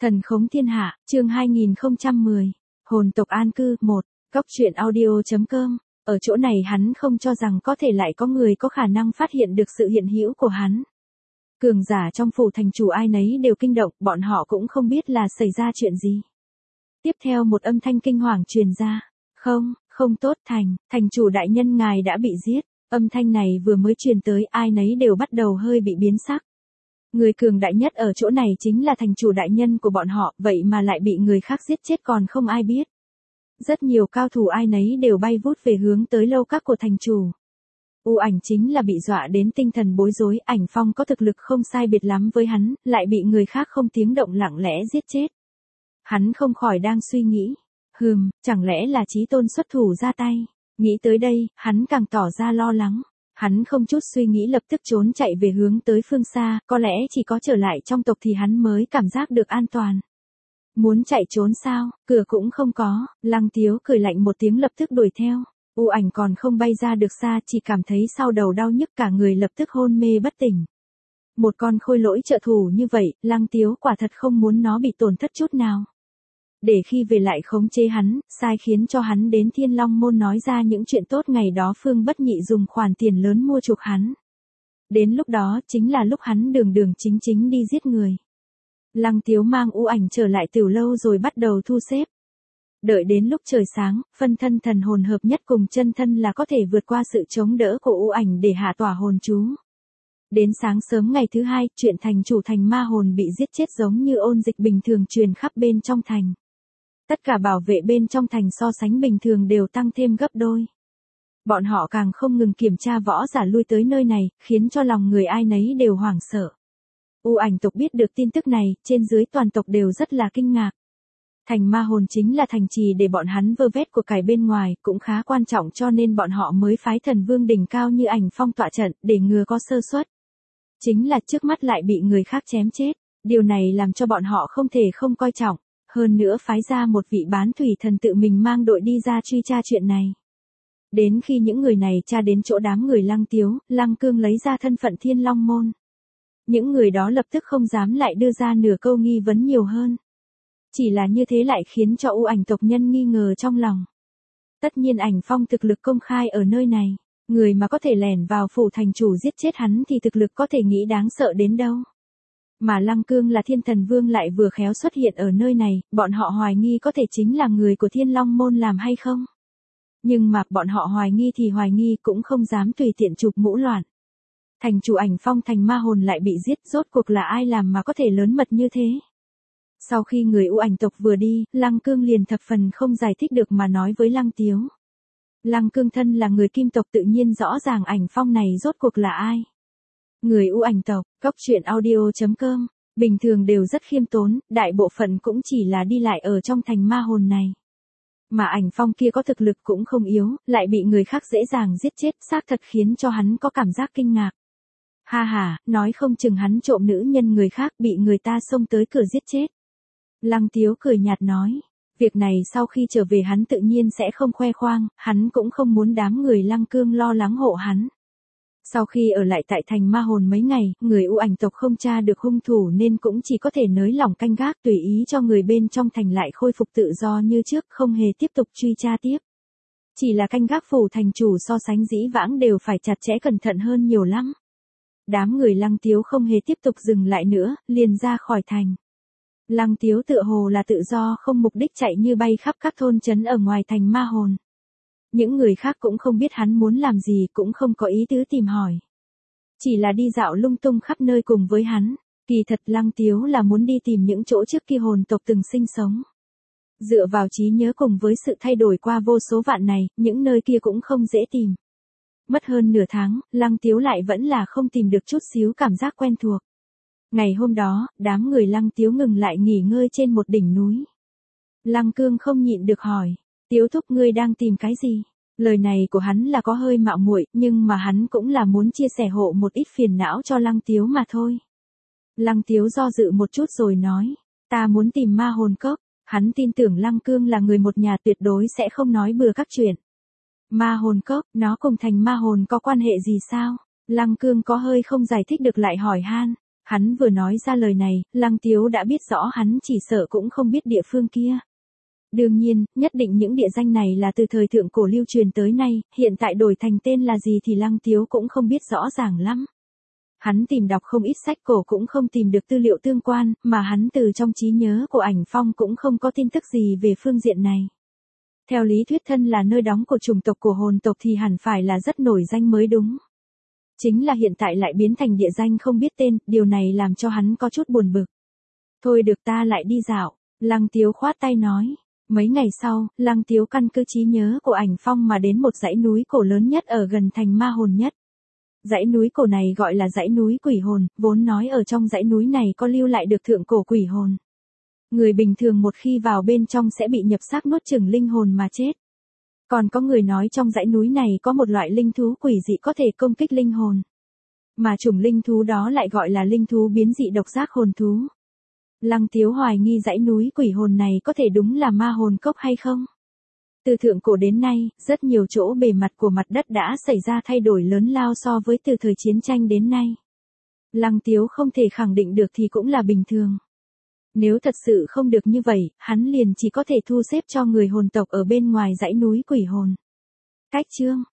Thần khống thiên hạ, chương 2010. Hồn tộc an cư, 1. Góc truyện audio.com. Ở chỗ này hắn không cho rằng có thể lại có người có khả năng phát hiện được sự hiện hữu của hắn. Cường giả trong phủ thành chủ ai nấy đều kinh động, bọn họ cũng không biết là xảy ra chuyện gì. Tiếp theo một âm thanh kinh hoàng truyền ra. Không tốt, thành chủ đại nhân ngài đã bị giết. Âm thanh này vừa mới truyền tới, ai nấy đều bắt đầu hơi bị biến sắc. Người cường đại nhất ở chỗ này chính là thành chủ đại nhân của bọn họ, vậy mà lại bị người khác giết chết còn không ai biết. Rất nhiều cao thủ ai nấy đều bay vút về hướng tới lâu các của thành chủ. U Ảnh chính là bị dọa đến tinh thần bối rối, Ảnh Phong có thực lực không sai biệt lắm với hắn, lại bị người khác không tiếng động lặng lẽ giết chết. Hắn không khỏi đang suy nghĩ, chẳng lẽ là Chí Tôn xuất thủ ra tay. Nghĩ tới đây, hắn càng tỏ ra lo lắng. Hắn không chút suy nghĩ lập tức trốn chạy về hướng tới phương xa, có lẽ chỉ có trở lại trong tộc thì hắn mới cảm giác được an toàn. Muốn chạy trốn sao, cửa cũng không có, Lăng Tiếu cười lạnh một tiếng lập tức đuổi theo. U Ảnh còn không bay ra được xa, chỉ cảm thấy sau đầu đau nhức cả người lập tức hôn mê bất tỉnh. Một con khôi lỗi trợ thủ như vậy, Lăng Tiếu quả thật không muốn nó bị tổn thất chút nào. Để khi về lại khống chế hắn, sai khiến cho hắn đến Thiên Long Môn nói ra những chuyện tốt ngày đó Phương Bất Nhị dùng khoản tiền lớn mua chuộc hắn. Đến lúc đó chính là lúc hắn đường chính đi giết người. Lăng Tiếu mang U Ảnh trở lại Tửu Lâu rồi bắt đầu thu xếp. Đợi đến lúc trời sáng, phân thân thần hồn hợp nhất cùng chân thân là có thể vượt qua sự chống đỡ của U Ảnh để hạ tỏa hồn chú. Đến sáng sớm ngày thứ hai, chuyện thành chủ thành ma hồn bị giết chết giống như ôn dịch bình thường truyền khắp bên trong thành. Tất cả bảo vệ bên trong thành so sánh bình thường đều tăng thêm gấp đôi. Bọn họ càng không ngừng kiểm tra võ giả lui tới nơi này, khiến cho lòng người ai nấy đều hoảng sợ. U Ảnh tộc biết được tin tức này, trên dưới toàn tộc đều rất là kinh ngạc. Thành ma hồn chính là thành trì để bọn hắn vơ vét của cải bên ngoài, cũng khá quan trọng cho nên bọn họ mới phái thần vương đỉnh cao như Ảnh Phong tọa trận, để ngừa có sơ suất. Chính là trước mắt lại bị người khác chém chết, điều này làm cho bọn họ không thể không coi trọng. Hơn nữa phái ra một vị bán thủy thần tự mình mang đội đi ra truy tra chuyện này. Đến khi những người này tra đến chỗ đám người Lăng Tiếu, Lăng Cương lấy ra thân phận Thiên Long Môn. Những người đó lập tức không dám lại đưa ra nửa câu nghi vấn nhiều hơn. Chỉ là như thế lại khiến cho U Ảnh tộc nhân nghi ngờ trong lòng. Tất nhiên Ảnh Phong thực lực công khai ở nơi này, người mà có thể lẻn vào phủ thành chủ giết chết hắn thì thực lực có thể nghĩ đáng sợ đến đâu. Mà Lăng Cương là thiên thần vương lại vừa khéo xuất hiện ở nơi này, bọn họ hoài nghi có thể chính là người của Thiên Long Môn làm hay không. Nhưng mà bọn họ hoài nghi thì hoài nghi cũng không dám tùy tiện chụp mũ loạn. Thành chủ Ảnh Phong thành ma hồn lại bị giết, rốt cuộc là ai làm mà có thể lớn mật như thế. Sau khi người U Ảnh tộc vừa đi, Lăng Cương liền thập phần không giải thích được mà nói với Lăng Tiếu. Lăng Cương thân là người Kim tộc tự nhiên rõ ràng Ảnh Phong này rốt cuộc là ai. Người U Ảnh tộc, góc truyện audio.com, bình thường đều rất khiêm tốn, đại bộ phận cũng chỉ là đi lại ở trong thành ma hồn này. Mà Ảnh Phong kia có thực lực cũng không yếu, lại bị người khác dễ dàng giết chết, xác thật khiến cho hắn có cảm giác kinh ngạc. Nói không chừng hắn trộm nữ nhân người khác bị người ta xông tới cửa giết chết. Lăng Tiếu cười nhạt nói, việc này sau khi trở về hắn tự nhiên sẽ không khoe khoang, hắn cũng không muốn đám người Lăng Cương lo lắng hộ hắn. Sau khi ở lại tại thành ma hồn mấy ngày, người U Ảnh tộc không tra được hung thủ nên cũng chỉ có thể nới lỏng canh gác tùy ý cho người bên trong thành lại khôi phục tự do như trước, không hề tiếp tục truy tra tiếp. Chỉ là canh gác phủ thành chủ so sánh dĩ vãng đều phải chặt chẽ cẩn thận hơn nhiều lắm. Đám người Lăng Tiếu không hề tiếp tục dừng lại nữa, liền ra khỏi thành. Lăng Tiếu tựa hồ là tự do không mục đích chạy như bay khắp các thôn trấn ở ngoài thành ma hồn. Những người khác cũng không biết hắn muốn làm gì, cũng không có ý tứ tìm hỏi. Chỉ là đi dạo lung tung khắp nơi cùng với hắn. Kỳ thật Lăng Tiếu là muốn đi tìm những chỗ trước kia hồn tộc từng sinh sống. Dựa vào trí nhớ cùng với sự thay đổi qua vô số vạn này, những nơi kia cũng không dễ tìm. Mất hơn nửa tháng, Lăng Tiếu lại vẫn là không tìm được chút xíu cảm giác quen thuộc. Ngày hôm đó, đám người Lăng Tiếu ngừng lại nghỉ ngơi trên một đỉnh núi. Lăng Cương không nhịn được hỏi, Tiếu thúc ngươi đang tìm cái gì? Lời này của hắn là có hơi mạo muội, nhưng mà hắn cũng là muốn chia sẻ hộ một ít phiền não cho Lăng Tiếu mà thôi. Lăng Tiếu do dự một chút rồi nói, ta muốn tìm ma hồn cốc. Hắn tin tưởng Lăng Cương là người một nhà tuyệt đối sẽ không nói bừa các chuyện. Ma hồn cốc, nó cùng thành ma hồn có quan hệ gì sao? Lăng Cương có hơi không giải thích được lại hỏi han. Hắn vừa nói ra lời này, Lăng Tiếu đã biết rõ hắn chỉ sợ cũng không biết địa phương kia. Đương nhiên, nhất định những địa danh này là từ thời thượng cổ lưu truyền tới nay, hiện tại đổi thành tên là gì thì Lăng Tiếu cũng không biết rõ ràng lắm. Hắn tìm đọc không ít sách cổ cũng không tìm được tư liệu tương quan, mà hắn từ trong trí nhớ của Ảnh Phong cũng không có tin tức gì về phương diện này. Theo lý thuyết thân là nơi đóng của chủng tộc của hồn tộc thì hẳn phải là rất nổi danh mới đúng. Chính là hiện tại lại biến thành địa danh không biết tên, điều này làm cho hắn có chút buồn bực. Thôi được ta lại đi dạo, Lăng Tiếu khoát tay nói. Mấy ngày sau, Lăng Tiếu căn cứ trí nhớ của Ảnh Phong mà đến một dãy núi cổ lớn nhất ở gần thành Ma Hồn nhất. Dãy núi cổ này gọi là dãy núi quỷ hồn, vốn nói ở trong dãy núi này có lưu lại được thượng cổ quỷ hồn. Người bình thường một khi vào bên trong sẽ bị nhập xác nuốt chửng linh hồn mà chết. Còn có người nói trong dãy núi này có một loại linh thú quỷ dị có thể công kích linh hồn. Mà chủng linh thú đó lại gọi là linh thú biến dị độc giác hồn thú. Lăng Tiếu hoài nghi dãy núi quỷ hồn này có thể đúng là ma hồn cốc hay không? Từ thượng cổ đến nay, rất nhiều chỗ bề mặt của mặt đất đã xảy ra thay đổi lớn lao so với từ thời chiến tranh đến nay. Lăng Tiếu không thể khẳng định được thì cũng là bình thường. Nếu thật sự không được như vậy, hắn liền chỉ có thể thu xếp cho người hồn tộc ở bên ngoài dãy núi quỷ hồn. Cách chương